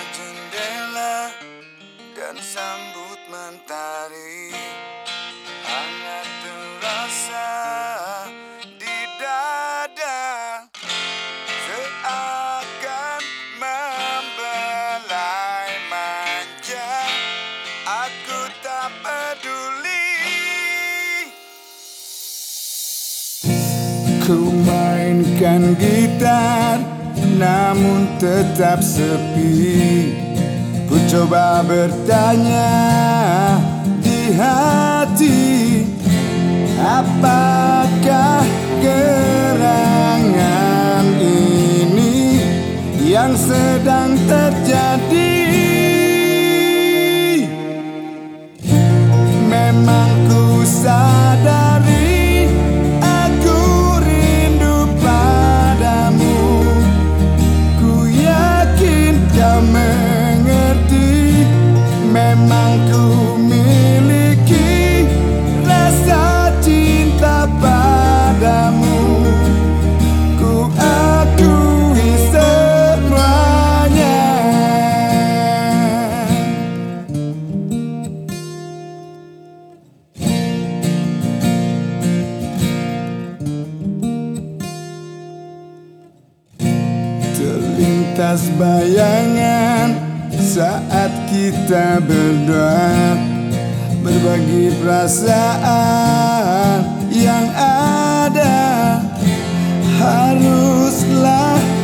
jendela dan sambut mentari, hangat terasa di dada, seakan membelai manja. Aku tak peduli. Ku mainkan gitar, namun tetap sepi. Ku coba bertanya di hati, apakah gerangan ini yang sedang terjadi? Memang ku sadari aku rindu padamu. Ku yakin kau mengerti. Memang ku miliki rasa cinta padamu. Ku akui semuanya. Terlintas bayangan saat kita berdoa, berbagi perasaan yang ada. Haruslah